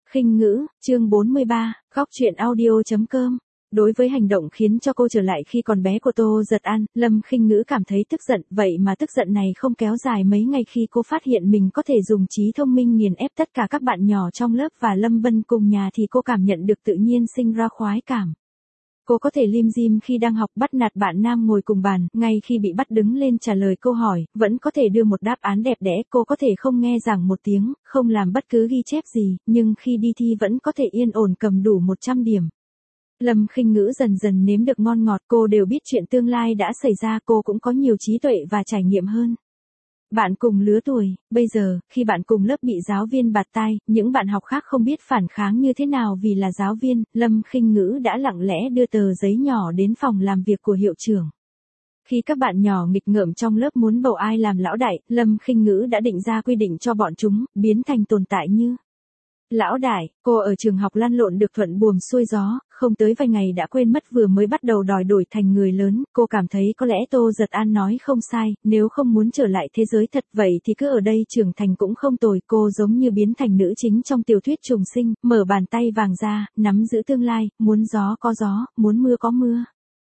Khinh ngữ, chương 43, góc truyện audio.com. Đối với hành động khiến cho cô trở lại khi còn bé của Tô Giật An, Lâm Khinh Ngữ cảm thấy tức giận, vậy mà tức giận này không kéo dài mấy ngày khi cô phát hiện mình có thể dùng trí thông minh nghiền ép tất cả các bạn nhỏ trong lớp và Lâm Vân cùng nhà thì cô cảm nhận được tự nhiên sinh ra khoái cảm. Cô có thể lim dim khi đang học bắt nạt bạn nam ngồi cùng bàn, ngay khi bị bắt đứng lên trả lời câu hỏi, vẫn có thể đưa một đáp án đẹp đẽ, cô có thể không nghe giảng một tiếng, không làm bất cứ ghi chép gì, nhưng khi đi thi vẫn có thể yên ổn cầm đủ 100 điểm. Lâm Khinh Ngữ dần dần nếm được ngon ngọt, cô đều biết chuyện tương lai đã xảy ra, cô cũng có nhiều trí tuệ và trải nghiệm hơn. Bạn cùng lứa tuổi, bây giờ, khi bạn cùng lớp bị giáo viên bạt tai, những bạn học khác không biết phản kháng như thế nào vì là giáo viên, Lâm Khinh Ngữ đã lặng lẽ đưa tờ giấy nhỏ đến phòng làm việc của hiệu trưởng. Khi các bạn nhỏ nghịch ngợm trong lớp muốn bầu ai làm lão đại, Lâm Khinh Ngữ đã định ra quy định cho bọn chúng, biến thành tồn tại như lão đại. Cô ở trường học lăn lộn được thuận buồm xuôi gió, không tới vài ngày đã quên mất vừa mới bắt đầu đòi đổi thành người lớn, cô cảm thấy có lẽ Tô Giật An nói không sai, nếu không muốn trở lại thế giới thật vậy thì cứ ở đây trưởng thành cũng không tồi, cô giống như biến thành nữ chính trong tiểu thuyết trùng sinh, mở bàn tay vàng ra, nắm giữ tương lai, muốn gió có gió, muốn mưa có mưa.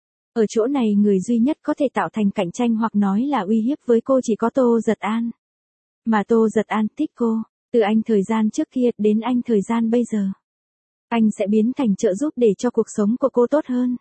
Ở chỗ này người duy nhất có thể tạo thành cạnh tranh hoặc nói là uy hiếp với cô chỉ có Tô Giật An. Mà Tô Giật An thích cô. Từ anh thời gian trước kia đến anh thời gian bây giờ. Anh sẽ biến thành trợ giúp để cho cuộc sống của cô tốt hơn.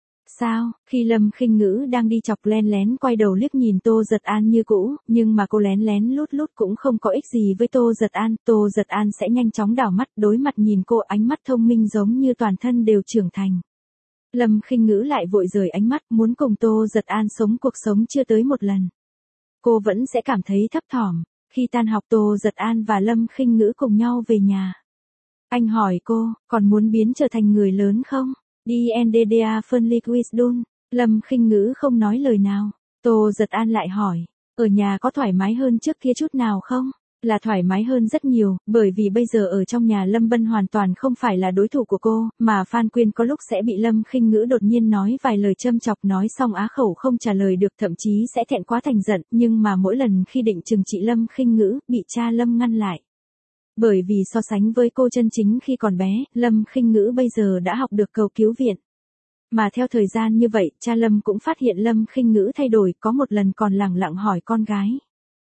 Sao, khi Lâm Khinh Ngữ đang đi chọc len lén quay đầu liếc nhìn Tô Giật An như cũ, nhưng mà cô lén lén lút lút cũng không có ích gì với Tô Giật An. Tô Giật An sẽ nhanh chóng đảo mắt đối mặt nhìn cô, ánh mắt thông minh giống như toàn thân đều trưởng thành. Lâm Khinh Ngữ lại vội rời ánh mắt, muốn cùng Tô Giật An sống cuộc sống chưa tới một lần. Cô vẫn sẽ cảm thấy thấp thỏm. Khi tan học Tô Giật An và Lâm Khinh Ngữ cùng nhau về nhà. Anh hỏi cô, còn muốn biến trở thành người lớn không? Đi NDDA Phân Wisdom. Lâm Khinh Ngữ không nói lời nào. Tô Giật An lại hỏi, ở nhà có thoải mái hơn trước kia chút nào không? Là thoải mái hơn rất nhiều, bởi vì bây giờ ở trong nhà Lâm Vân hoàn toàn không phải là đối thủ của cô, mà Phan Quyên có lúc sẽ bị Lâm Khinh Ngữ đột nhiên nói vài lời châm chọc, nói xong á khẩu không trả lời được, thậm chí sẽ thẹn quá thành giận, nhưng mà mỗi lần khi định trừng trị Lâm Khinh Ngữ, bị cha Lâm ngăn lại. Bởi vì so sánh với cô chân chính khi còn bé, Lâm Khinh Ngữ bây giờ đã học được cầu cứu viện. Mà theo thời gian như vậy, cha Lâm cũng phát hiện Lâm Khinh Ngữ thay đổi, có một lần còn lẳng lặng hỏi con gái.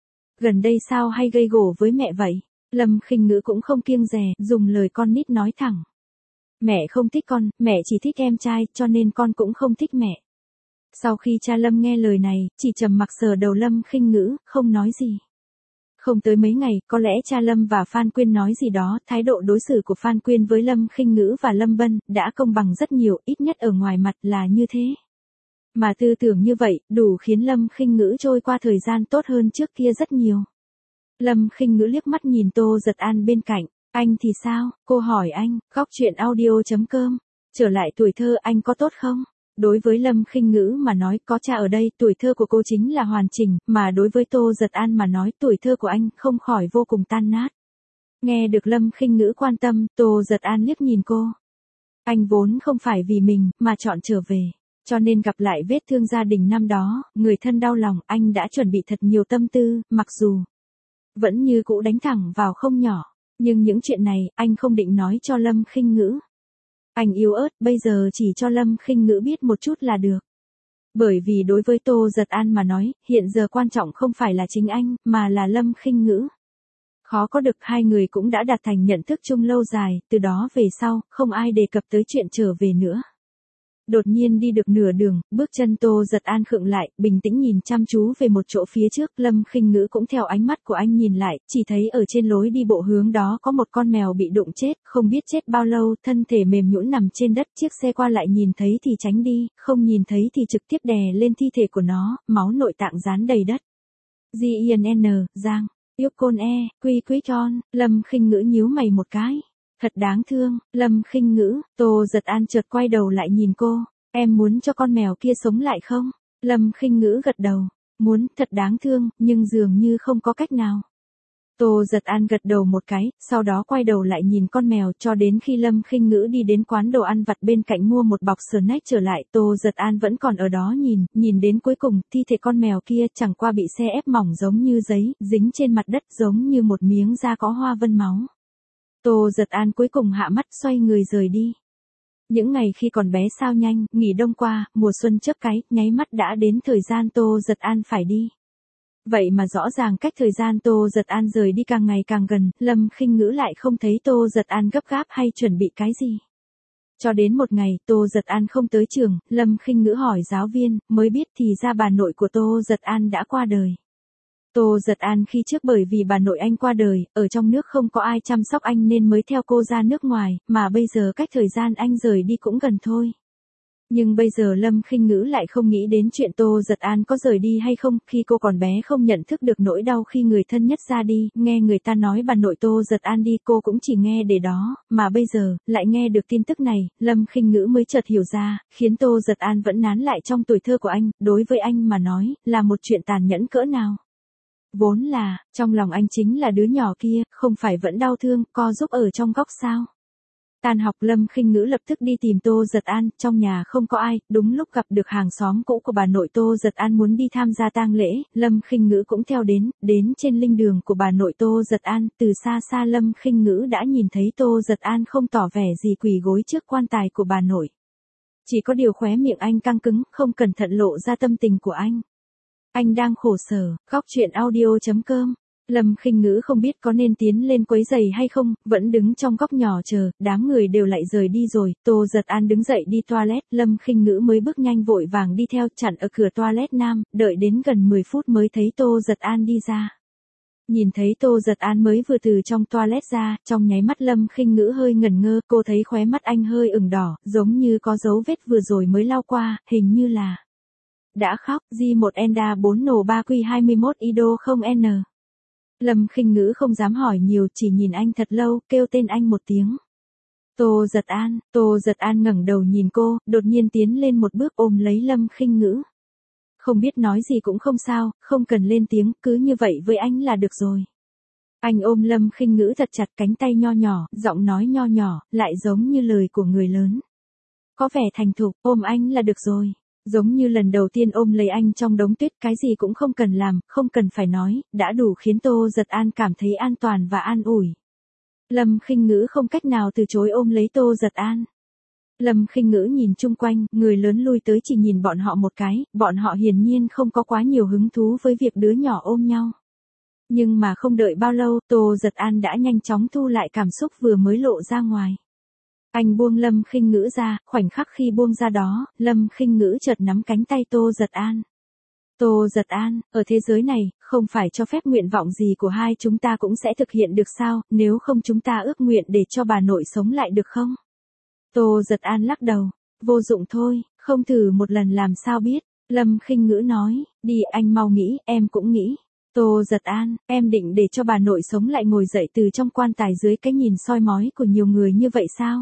Gần đây sao hay gây gổ với mẹ vậy? Lâm Khinh Ngữ cũng không kiêng dè, dùng lời con nít nói thẳng. Mẹ không thích con, mẹ chỉ thích em trai, cho nên con cũng không thích mẹ. Sau khi cha Lâm nghe lời này, chỉ trầm mặc sờ đầu Lâm Khinh Ngữ, không nói gì. Không tới mấy ngày, có lẽ cha Lâm và Phan Quyên nói gì đó, thái độ đối xử của Phan Quyên với Lâm Khinh Ngữ và Lâm Vân đã công bằng rất nhiều, ít nhất ở ngoài mặt là như thế. Mà tư tưởng như vậy, đủ khiến Lâm Khinh Ngữ trôi qua thời gian tốt hơn trước kia rất nhiều. Lâm Khinh Ngữ liếc mắt nhìn Tô Giật An bên cạnh, anh thì sao? Cô hỏi anh, góc truyện audio.com. Trở lại tuổi thơ anh có tốt không? Đối với Lâm Khinh Ngữ mà nói có cha ở đây, tuổi thơ của cô chính là hoàn chỉnh, mà đối với Tô Giật An mà nói tuổi thơ của anh không khỏi vô cùng tan nát. Nghe được Lâm Khinh Ngữ quan tâm, Tô Giật An liếc nhìn cô. Anh vốn không phải vì mình, mà chọn trở về. Cho nên gặp lại vết thương gia đình năm đó, người thân đau lòng, anh đã chuẩn bị thật nhiều tâm tư, mặc dù vẫn như cũ đánh thẳng vào không nhỏ. Nhưng những chuyện này, anh không định nói cho Lâm Khinh Ngữ. Anh yếu ớt, bây giờ chỉ cho Lâm Khinh Ngữ biết một chút là được. Bởi vì đối với Tô Giật An mà nói, hiện giờ quan trọng không phải là chính anh, mà là Lâm Khinh Ngữ. Khó có được, hai người cũng đã đạt thành nhận thức chung lâu dài, từ đó về sau, không ai đề cập tới chuyện trở về nữa. Đột nhiên đi được nửa đường, bước chân Tô Giật An khựng lại, bình tĩnh nhìn chăm chú về một chỗ phía trước, Lâm Khinh Ngữ cũng theo ánh mắt của anh nhìn lại, chỉ thấy ở trên lối đi bộ hướng đó có một con mèo bị đụng chết, không biết chết bao lâu, thân thể mềm nhũn nằm trên đất, chiếc xe qua lại nhìn thấy thì tránh đi, không nhìn thấy thì trực tiếp đè lên thi thể của nó, máu nội tạng dán đầy đất. GINN, Giang, Yukon E, Quy Quý Tròn, Lâm Khinh Ngữ nhíu mày một cái. Thật đáng thương, Lâm Khinh Ngữ. Tô Giật An chợt quay đầu lại nhìn cô, em muốn cho con mèo kia sống lại không? Lâm Khinh Ngữ gật đầu, muốn, thật đáng thương, nhưng dường như không có cách nào. Tô Giật An gật đầu một cái, sau đó quay đầu lại nhìn con mèo cho đến khi Lâm Khinh Ngữ đi đến quán đồ ăn vặt bên cạnh mua một bọc snack trở lại, Tô Giật An vẫn còn ở đó nhìn đến cuối cùng, thi thể con mèo kia chẳng qua bị xe ép mỏng giống như giấy, dính trên mặt đất giống như một miếng da có hoa vân máu. Tô Giật An cuối cùng hạ mắt xoay người rời đi. Những ngày khi còn bé sao nhanh, nghỉ đông qua, mùa xuân chớp cái, nháy mắt đã đến thời gian Tô Giật An phải đi. Vậy mà rõ ràng cách thời gian Tô Giật An rời đi càng ngày càng gần, Lâm Khinh Ngữ lại không thấy Tô Giật An gấp gáp hay chuẩn bị cái gì. Cho đến một ngày, Tô Giật An không tới trường, Lâm Khinh Ngữ hỏi giáo viên, mới biết thì ra bà nội của Tô Giật An đã qua đời. Tô Giật An khi trước bởi vì bà nội anh qua đời, ở trong nước không có ai chăm sóc anh nên mới theo cô ra nước ngoài, mà bây giờ cách thời gian anh rời đi cũng gần thôi. Nhưng bây giờ Lâm Khinh Ngữ lại không nghĩ đến chuyện Tô Giật An có rời đi hay không, khi cô còn bé không nhận thức được nỗi đau khi người thân nhất ra đi, nghe người ta nói bà nội Tô Giật An đi cô cũng chỉ nghe để đó, mà bây giờ, lại nghe được tin tức này, Lâm Khinh Ngữ mới chợt hiểu ra, khiến Tô Giật An vẫn nán lại trong tuổi thơ của anh, đối với anh mà nói, là một chuyện tàn nhẫn cỡ nào. Vốn là, trong lòng anh chính là đứa nhỏ kia, không phải vẫn đau thương, co giúp ở trong góc sao. Tan học Lâm Khinh Ngữ lập tức đi tìm Tô Giật An, trong nhà không có ai, đúng lúc gặp được hàng xóm cũ của bà nội Tô Giật An muốn đi tham gia tang lễ, Lâm Khinh Ngữ cũng theo đến trên linh đường của bà nội Tô Giật An, từ xa xa Lâm Khinh Ngữ đã nhìn thấy Tô Giật An không tỏ vẻ gì quỳ gối trước quan tài của bà nội. Chỉ có điều khóe miệng anh căng cứng, không cẩn thận lộ ra tâm tình của anh. Anh đang khổ sở, góc chuyện audio.com. Lâm Khinh Ngữ không biết có nên tiến lên quấy giày hay không, vẫn đứng trong góc nhỏ chờ, đám người đều lại rời đi rồi, Tô Giật An đứng dậy đi toilet, Lâm Khinh Ngữ mới bước nhanh vội vàng đi theo chặn ở cửa toilet nam, đợi đến gần 10 phút mới thấy Tô Giật An đi ra. Nhìn thấy Tô Giật An mới vừa từ trong toilet ra, trong nháy mắt Lâm Khinh Ngữ hơi ngẩn ngơ, cô thấy khóe mắt anh hơi ửng đỏ, giống như có dấu vết vừa rồi mới lau qua, hình như là đã khóc, J1 Enda 4 nổ 3Q21 Ido không N. Lâm Khinh Ngữ không dám hỏi nhiều, chỉ nhìn anh thật lâu, kêu tên anh một tiếng. Tô Giật An ngẩng đầu nhìn cô, đột nhiên tiến lên một bước ôm lấy Lâm Khinh Ngữ. Không biết nói gì cũng không sao, không cần lên tiếng, cứ như vậy với anh là được rồi. Anh ôm Lâm Khinh Ngữ thật chặt, cánh tay nho nhỏ, giọng nói nho nhỏ, lại giống như lời của người lớn. Có vẻ thành thục, ôm anh là được rồi. Giống như lần đầu tiên ôm lấy anh trong đống tuyết, cái gì cũng không cần làm, không cần phải nói, đã đủ khiến Tô Giật An cảm thấy an toàn và an ủi. Lâm Khinh Ngữ không cách nào từ chối ôm lấy Tô Giật An. Lâm Khinh Ngữ nhìn chung quanh, người lớn lui tới chỉ nhìn bọn họ một cái, bọn họ hiển nhiên không có quá nhiều hứng thú với việc đứa nhỏ ôm nhau. Nhưng mà không đợi bao lâu, Tô Giật An đã nhanh chóng thu lại cảm xúc vừa mới lộ ra ngoài. Anh buông Lâm Khinh Ngữ ra, khoảnh khắc khi buông ra đó, Lâm Khinh Ngữ chợt nắm cánh tay Tô Giật An. Tô Giật An, ở thế giới này, không phải cho phép nguyện vọng gì của hai chúng ta cũng sẽ thực hiện được sao, nếu không chúng ta ước nguyện để cho bà nội sống lại được không? Tô Giật An lắc đầu, vô dụng thôi, không thử một lần làm sao biết, Lâm Khinh Ngữ nói, đi anh mau nghĩ, em cũng nghĩ. Tô Giật An, em định để cho bà nội sống lại ngồi dậy từ trong quan tài dưới cái nhìn soi mói của nhiều người như vậy sao?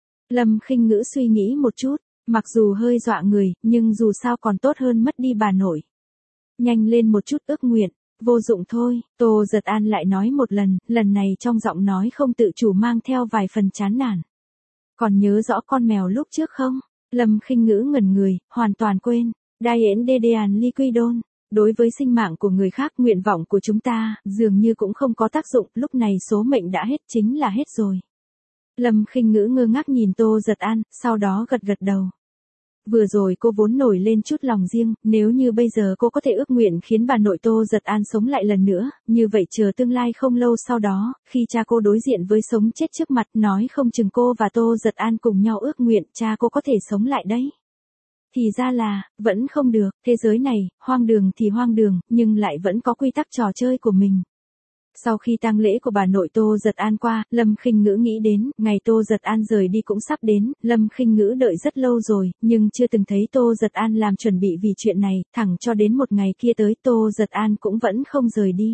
Lâm Khinh Ngữ suy nghĩ một chút, mặc dù hơi dọa người, nhưng dù sao còn tốt hơn mất đi bà nội. Nhanh lên một chút ước nguyện, vô dụng thôi, Tô Giật An lại nói một lần này trong giọng nói không tự chủ mang theo vài phần chán nản. Còn nhớ rõ con mèo lúc trước không? Lâm Khinh Ngữ ngẩn người, hoàn toàn quên. Diane Dedean Liquidon. Đối với sinh mạng của người khác, nguyện vọng của chúng ta, dường như cũng không có tác dụng, lúc này số mệnh đã hết chính là hết rồi. Lâm Khinh Ngữ ngơ ngác nhìn Tô Giật An, sau đó gật gật đầu. Vừa rồi cô vốn nổi lên chút lòng riêng, nếu như bây giờ cô có thể ước nguyện khiến bà nội Tô Giật An sống lại lần nữa, như vậy chờ tương lai không lâu sau đó, khi cha cô đối diện với sống chết trước mặt, nói không chừng cô và Tô Giật An cùng nhau ước nguyện cha cô có thể sống lại đấy. Thì ra là, vẫn không được, thế giới này, hoang đường thì hoang đường, nhưng lại vẫn có quy tắc trò chơi của mình. Sau khi tang lễ của bà nội Tô Giật An qua, Lâm Khinh Ngữ nghĩ đến, ngày Tô Giật An rời đi cũng sắp đến, Lâm Khinh Ngữ đợi rất lâu rồi, nhưng chưa từng thấy Tô Giật An làm chuẩn bị vì chuyện này, thẳng cho đến một ngày kia tới Tô Giật An cũng vẫn không rời đi.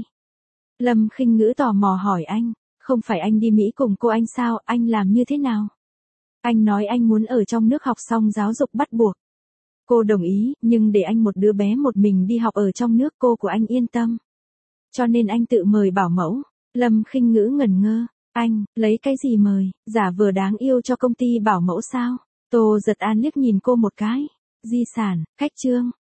Lâm Khinh Ngữ tò mò hỏi anh, không phải anh đi Mỹ cùng cô anh sao, anh làm như thế nào? Anh nói anh muốn ở trong nước học xong giáo dục bắt buộc. Cô đồng ý, nhưng để anh một đứa bé một mình đi học ở trong nước cô của anh yên tâm. Cho nên anh tự mời bảo mẫu. Lâm Khinh Ngữ ngẩn ngơ. Anh, lấy cái gì mời, giả vờ đáng yêu cho công ty bảo mẫu sao? Tô Giật An liếc nhìn cô một cái. Di sản, khách trương.